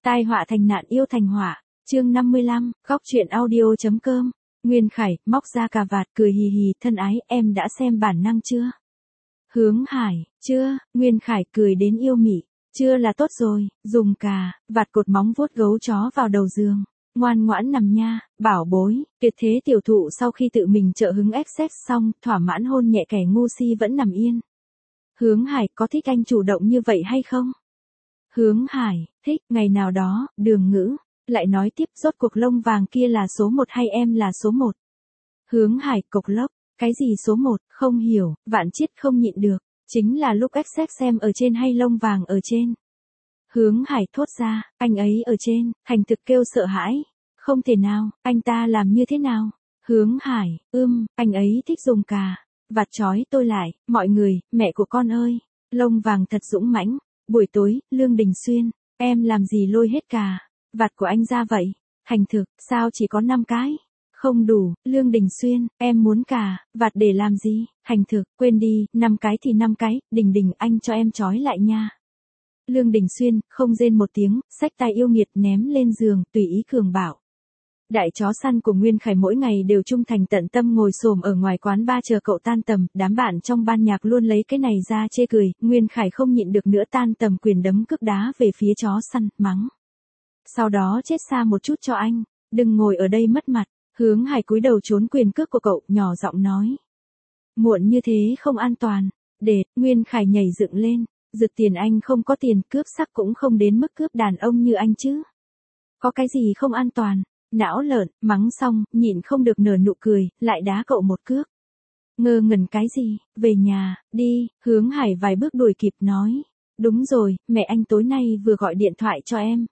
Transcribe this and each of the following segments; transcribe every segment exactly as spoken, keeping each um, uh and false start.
Tai họa thành nạn yêu thành họa, chương năm mươi lăm, góc truyện audio chấm com. Nguyên Khải, móc ra cà vạt cười hì hì, thân ái, em đã xem bản năng chưa? Hướng Hải, chưa, Nguyên Khải cười đến yêu mị, chưa là tốt rồi, dùng cà, vạt cột móng vuốt gấu chó vào đầu giường. Ngoan ngoãn nằm nha, bảo bối, tuyệt thế tiểu thụ sau khi tự mình trợ hứng ép sex xong, thỏa mãn hôn nhẹ kẻ ngu si vẫn nằm yên. Hướng Hải, có thích anh chủ động như vậy hay không? Hướng Hải, thích, ngày nào đó, Đường Ngữ, lại nói tiếp, rốt cuộc lông vàng kia là số một hay em là số một? Hướng Hải, cộc lốc, cái gì số một, không hiểu, vạn chiết không nhịn được, chính là lúc ép sex xem ở trên hay lông vàng ở trên. Hướng Hải thốt ra, anh ấy ở trên, Thành Thực kêu sợ hãi, không thể nào, anh ta làm như thế nào? Hướng Hải, ưm, anh ấy thích dùng cà vạt trói tôi lại, mọi người, mẹ của con ơi, lông vàng thật dũng mãnh. Buổi tối, Lương Đình Xuyên, em làm gì lôi hết cà vạt của anh ra vậy? Thành Thực, sao chỉ có năm cái? Không đủ, Lương Đình Xuyên, em muốn cà vạt để làm gì? Thành Thực, quên đi, năm cái thì năm cái, Đình Đình anh cho em trói lại nha. Lương Đình Xuyên, không rên một tiếng, xách tay yêu nghiệt ném lên giường, tùy ý cường bảo. Đại chó săn của Nguyên Khải mỗi ngày đều trung thành tận tâm ngồi xổm ở ngoài quán ba chờ cậu tan tầm, đám bạn trong ban nhạc luôn lấy cái này ra chê cười, Nguyên Khải không nhịn được nữa tan tầm quyền đấm cước đá về phía chó săn, mắng. Sau đó chết xa một chút cho anh, đừng ngồi ở đây mất mặt, Hướng Hải cúi đầu trốn quyền cước của cậu, nhỏ giọng nói. Muộn như thế không an toàn, để, Nguyên Khải nhảy dựng lên, giật tiền anh không có tiền, cướp sắc cũng không đến mức cướp đàn ông như anh chứ. Có cái gì không an toàn? Não lợn, mắng xong, nhịn không được nở nụ cười, lại đá cậu một cước. Ngơ ngẩn cái gì, về nhà, đi, Hướng Hải vài bước đuổi kịp nói. Đúng rồi, mẹ anh tối nay vừa gọi điện thoại cho em.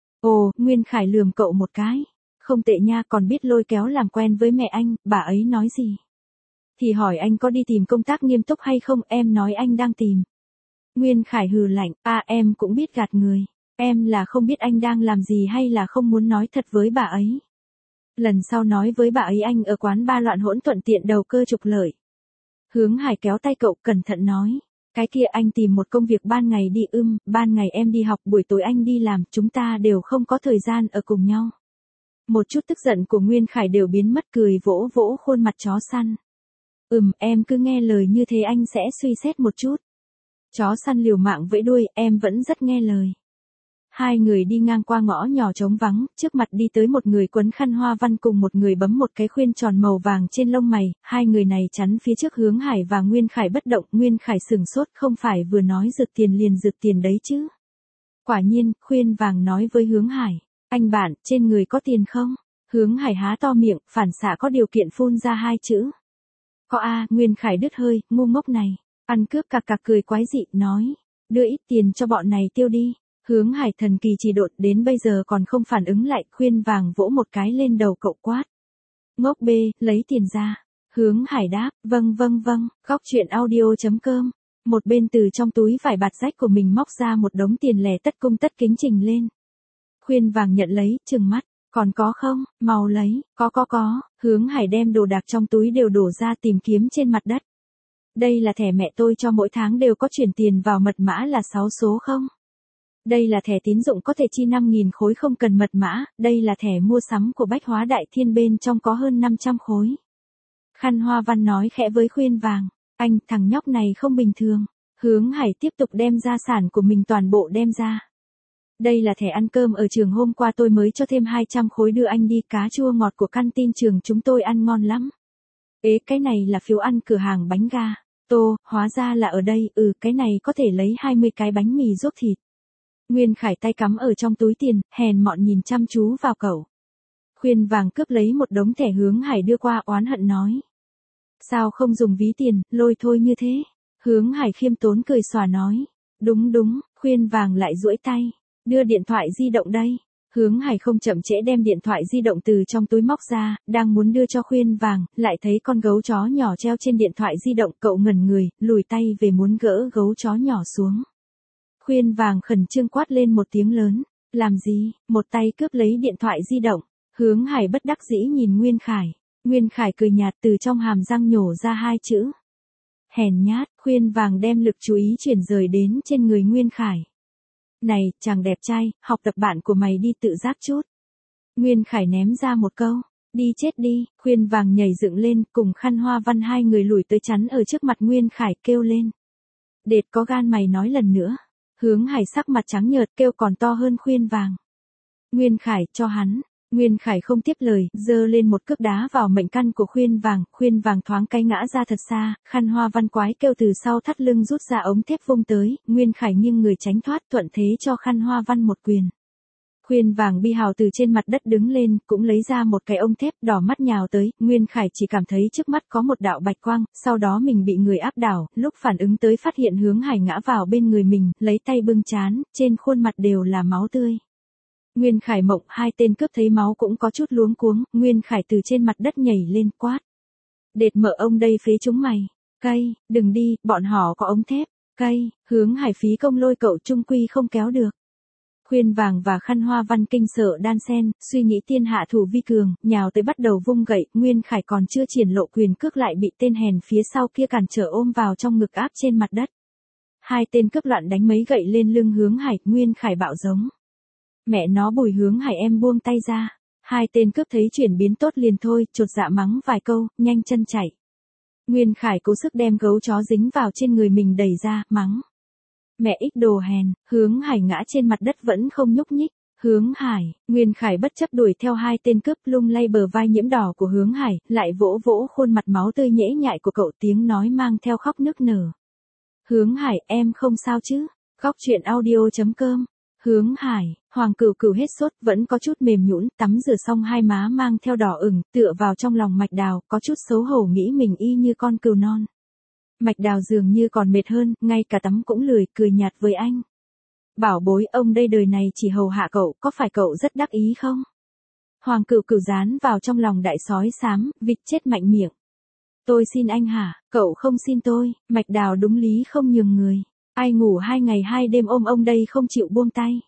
Ồ, Nguyên Khải lườm cậu một cái. Không tệ nha, còn biết lôi kéo làm quen với mẹ anh, bà ấy nói gì? Thì hỏi anh có đi tìm công tác nghiêm túc hay không, em nói anh đang tìm. Nguyên Khải hừ lạnh, à em cũng biết gạt người. Em là không biết anh đang làm gì hay là không muốn nói thật với bà ấy. Lần sau nói với bà ấy anh ở quán ba loạn hỗn thuận tiện đầu cơ trục lợi. Hướng Hải kéo tay cậu cẩn thận nói. Cái kia anh tìm một công việc ban ngày đi ưm, ban ngày em đi học, buổi tối anh đi làm, chúng ta đều không có thời gian ở cùng nhau. Một chút tức giận của Nguyên Khải đều biến mất, cười vỗ vỗ khuôn mặt chó săn. Ừm, em cứ nghe lời như thế anh sẽ suy xét một chút. Chó săn liều mạng vẫy đuôi, em vẫn rất nghe lời. Hai người đi ngang qua ngõ nhỏ trống vắng, trước mặt đi tới một người quấn khăn hoa văn cùng một người bấm một cái khuyên tròn màu vàng trên lông mày, hai người này chắn phía trước Hướng Hải và Nguyên Khải bất động, Nguyên Khải sừng sốt, không phải vừa nói rực tiền liền rực tiền đấy chứ. Quả nhiên, khuyên vàng nói với Hướng Hải, anh bạn, trên người có tiền không? Hướng Hải há to miệng, phản xạ có điều kiện phun ra hai chữ. Có a, Nguyên Khải đứt hơi, ngu ngốc này, ăn cướp cặc cặc cười quái dị, nói, đưa ít tiền cho bọn này tiêu đi. Hướng Hải thần kỳ trì độn đến bây giờ còn không phản ứng lại, khuyên vàng vỗ một cái lên đầu cậu quát. Ngốc bê, lấy tiền ra. Hướng Hải đáp, vâng vâng vâng, góc truyện audio chấm com. Một bên từ trong túi vải bạt rách của mình móc ra một đống tiền lẻ tất cung tất kính trình lên. Khuyên vàng nhận lấy, trừng mắt, còn có không, mau lấy, có có có, Hướng Hải đem đồ đạc trong túi đều đổ ra tìm kiếm trên mặt đất. Đây là thẻ mẹ tôi cho mỗi tháng đều có chuyển tiền vào, mật mã là sáu số không? Đây là thẻ tín dụng có thể chi năm nghìn khối không cần mật mã, đây là thẻ mua sắm của Bách Hóa Đại Thiên bên trong có hơn năm trăm khối. Khăn hoa văn nói khẽ với khuyên vàng, anh, thằng nhóc này không bình thường. Hướng Hải tiếp tục đem gia sản của mình toàn bộ đem ra. Đây là thẻ ăn cơm ở trường, hôm qua tôi mới cho thêm hai trăm khối đưa anh đi, cá chua ngọt của căn tin trường chúng tôi ăn ngon lắm. Ế, cái này là phiếu ăn cửa hàng bánh ga, tô, hóa ra là ở đây, ừ, cái này có thể lấy hai mươi cái bánh mì ruốc thịt. Nguyên Khải tay cắm ở trong túi tiền, hèn mọn nhìn chăm chú vào cậu. Khuyên vàng cướp lấy một đống thẻ Hướng Hải đưa qua, oán hận nói. Sao không dùng ví tiền, lôi thôi như thế? Hướng Hải khiêm tốn cười xòa nói. Đúng đúng, khuyên vàng lại duỗi tay. Đưa điện thoại di động đây. Hướng Hải không chậm trễ đem điện thoại di động từ trong túi móc ra, đang muốn đưa cho khuyên vàng, lại thấy con gấu chó nhỏ treo trên điện thoại di động, cậu ngẩn người, lùi tay về muốn gỡ gấu chó nhỏ xuống. Khuyên vàng khẩn trương quát lên một tiếng lớn, làm gì, một tay cướp lấy điện thoại di động. Hướng Hải bất đắc dĩ nhìn Nguyên Khải, Nguyên Khải cười nhạt từ trong hàm răng nhổ ra hai chữ. Hèn nhát, khuyên vàng đem lực chú ý chuyển rời đến trên người Nguyên Khải. Này, chàng đẹp trai, học tập bạn của mày đi tự giác chút. Nguyên Khải ném ra một câu. Đi chết đi, Khuyên Vàng nhảy dựng lên, cùng Khăn Hoa Văn hai người lùi tới chắn ở trước mặt Nguyên Khải kêu lên. Đệt có gan mày nói lần nữa. Hướng Hải sắc mặt trắng nhợt kêu còn to hơn Khuyên Vàng. Nguyên Khải cho hắn. Nguyên Khải không tiếp lời, giơ lên một cước đá vào mệnh căn của Khuyên Vàng, Khuyên Vàng thoáng cái ngã ra thật xa, Khăn Hoa Văn quái kêu từ sau thắt lưng rút ra ống thép vung tới, Nguyên Khải nghiêng người tránh thoát thuận thế cho Khăn Hoa Văn một quyền. Khuyên Vàng bi hào từ trên mặt đất đứng lên, cũng lấy ra một cái ống thép đỏ mắt nhào tới, Nguyên Khải chỉ cảm thấy trước mắt có một đạo bạch quang, sau đó mình bị người áp đảo, lúc phản ứng tới phát hiện Hướng Hải ngã vào bên người mình, lấy tay bưng trán, trên khuôn mặt đều là máu tươi. Nguyên Khải mộng, hai tên cướp thấy máu cũng có chút luống cuống, Nguyên Khải từ trên mặt đất nhảy lên quát. Đệt mợ ông đây phế chúng mày. Cay, đừng đi, bọn họ có ống thép. Cay, Hướng Hải phí công lôi cậu trung quy không kéo được. Khuyên Vàng và Khăn Hoa Văn kinh sợ đan sen, suy nghĩ tiên hạ thủ vi cường, nhào tới bắt đầu vung gậy, Nguyên Khải còn chưa triển lộ quyền cước lại bị tên hèn phía sau kia cản trở ôm vào trong ngực áp trên mặt đất. Hai tên cướp loạn đánh mấy gậy lên lưng Hướng Hải, Nguyên Khải bạo giống. Mẹ nó Bùi Hướng Hải em buông tay ra. Hai tên cướp thấy chuyển biến tốt liền thôi, chột dạ mắng vài câu, nhanh chân chạy. Nguyên Khải cố sức đem gấu chó dính vào trên người mình đẩy ra, mắng. Mẹ ích đồ hèn, Hướng Hải ngã trên mặt đất vẫn không nhúc nhích. Hướng Hải, Nguyên Khải bất chấp đuổi theo hai tên cướp lung lay bờ vai nhiễm đỏ của Hướng Hải, lại vỗ vỗ khuôn mặt máu tươi nhễ nhại của cậu tiếng nói mang theo khóc nức nở. Hướng Hải, em không sao chứ? Góc truyện audio chấm com. Hướng Hải, Hoàng Cửu Cửu hết sốt, vẫn có chút mềm nhũn, tắm rửa xong hai má mang theo đỏ ửng, tựa vào trong lòng Mạch Đào, có chút xấu hổ nghĩ mình y như con cừu non. Mạch Đào dường như còn mệt hơn, ngay cả tắm cũng lười, cười nhạt với anh. Bảo bối, ông đây đời này chỉ hầu hạ cậu, có phải cậu rất đắc ý không? Hoàng Cửu Cửu dán vào trong lòng đại sói xám, vịt chết mạnh miệng. Tôi xin anh hả, cậu không xin tôi, Mạch Đào đúng lý không nhường người. Ai ngủ hai ngày hai đêm ôm ông đây không chịu buông tay.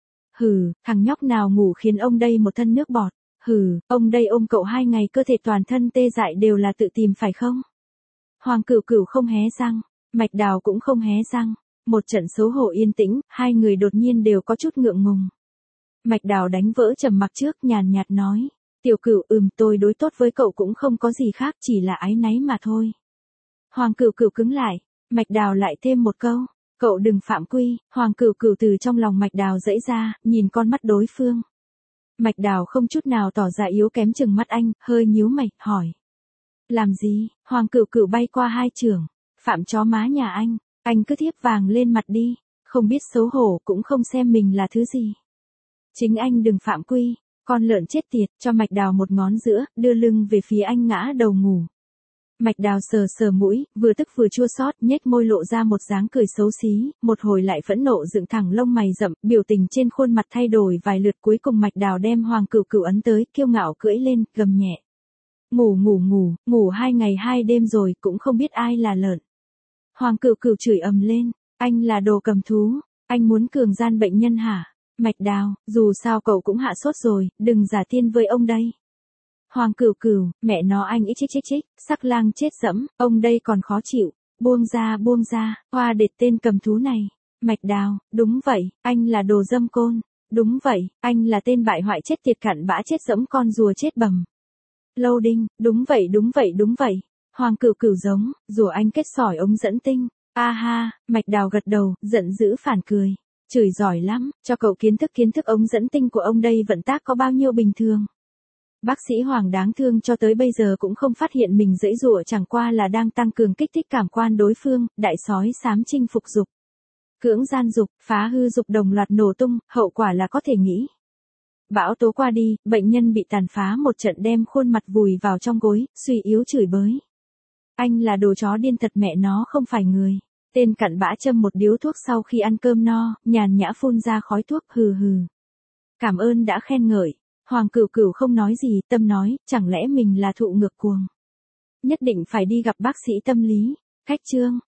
Hừ, thằng nhóc nào ngủ khiến ông đây một thân nước bọt. Hừ, ông đây ôm cậu hai ngày cơ thể toàn thân tê dại đều là tự tìm phải không? Hoàng Cửu Cửu không hé răng, Mạch Đào cũng không hé răng. Một trận xấu hổ yên tĩnh, hai người đột nhiên đều có chút ngượng ngùng. Mạch Đào đánh vỡ trầm mặc trước, nhàn nhạt nói. Tiểu Cửu, ừm, tôi đối tốt với cậu cũng không có gì khác, chỉ là áy náy mà thôi. Hoàng Cửu Cửu cứng lại, Mạch Đào lại thêm một câu. Cậu đừng phạm quy, Hoàng Cửu Cửu từ trong lòng Mạch Đào dẫy ra, nhìn con mắt đối phương. Mạch Đào không chút nào tỏ ra yếu kém chừng mắt anh, hơi nhíu mày, hỏi. Làm gì? Hoàng Cửu Cửu bay qua hai chưởng. Phạm chó má nhà anh, anh cứ thiếp vàng lên mặt đi, không biết xấu hổ cũng không xem mình là thứ gì. Chính anh đừng phạm quy, con lợn chết tiệt, cho Mạch Đào một ngón giữa, đưa lưng về phía anh ngã đầu ngủ. Mạch Đào sờ sờ mũi, vừa tức vừa chua xót, nhếch môi lộ ra một dáng cười xấu xí, một hồi lại phẫn nộ dựng thẳng lông mày rậm, biểu tình trên khuôn mặt thay đổi vài lượt, cuối cùng Mạch Đào đem Hoàng Cửu Cửu ấn tới, kiêu ngạo cưỡi lên, gầm nhẹ. Ngủ ngủ ngủ, ngủ hai ngày hai đêm rồi, cũng không biết ai là lợn. Hoàng Cửu Cửu chửi ầm lên, anh là đồ cầm thú, anh muốn cường gian bệnh nhân hả? Mạch Đào, dù sao cậu cũng hạ sốt rồi, đừng giả tiên với ông đây. Hoàng Cửu Cửu, mẹ nó anh ít chích chích chích, sắc lang chết dẫm, ông đây còn khó chịu, buông ra buông ra, hoa đệt tên cầm thú này. Mạch Đào, đúng vậy, anh là đồ dâm côn, đúng vậy, anh là tên bại hoại chết tiệt cặn bã chết dẫm con rùa chết bầm. Loading, đúng vậy đúng vậy đúng vậy, Hoàng Cửu Cửu giống, rùa anh kết sỏi ống dẫn tinh, a ha, Mạch Đào gật đầu, giận dữ phản cười. Chửi giỏi lắm, cho cậu kiến thức kiến thức ống dẫn tinh của ông đây vận tác có bao nhiêu bình thường. Bác sĩ Hoàng đáng thương cho tới bây giờ cũng không phát hiện mình dãy dụa, chẳng qua là đang tăng cường kích thích cảm quan đối phương, đại sói xám chinh phục dục. Cưỡng gian dục, phá hư dục đồng loạt nổ tung, hậu quả là có thể nghĩ. Bão tố qua đi, bệnh nhân bị tàn phá một trận đem khuôn mặt vùi vào trong gối, suy yếu chửi bới. Anh là đồ chó điên thật mẹ nó không phải người. Tên cặn bã châm một điếu thuốc sau khi ăn cơm no, nhàn nhã phun ra khói thuốc, hừ hừ. Cảm ơn đã khen ngợi. Hoàng Cửu Cửu không nói gì, tâm nói, chẳng lẽ mình là thụ ngược cuồng. Nhất định phải đi gặp bác sĩ tâm lý. Cách chương.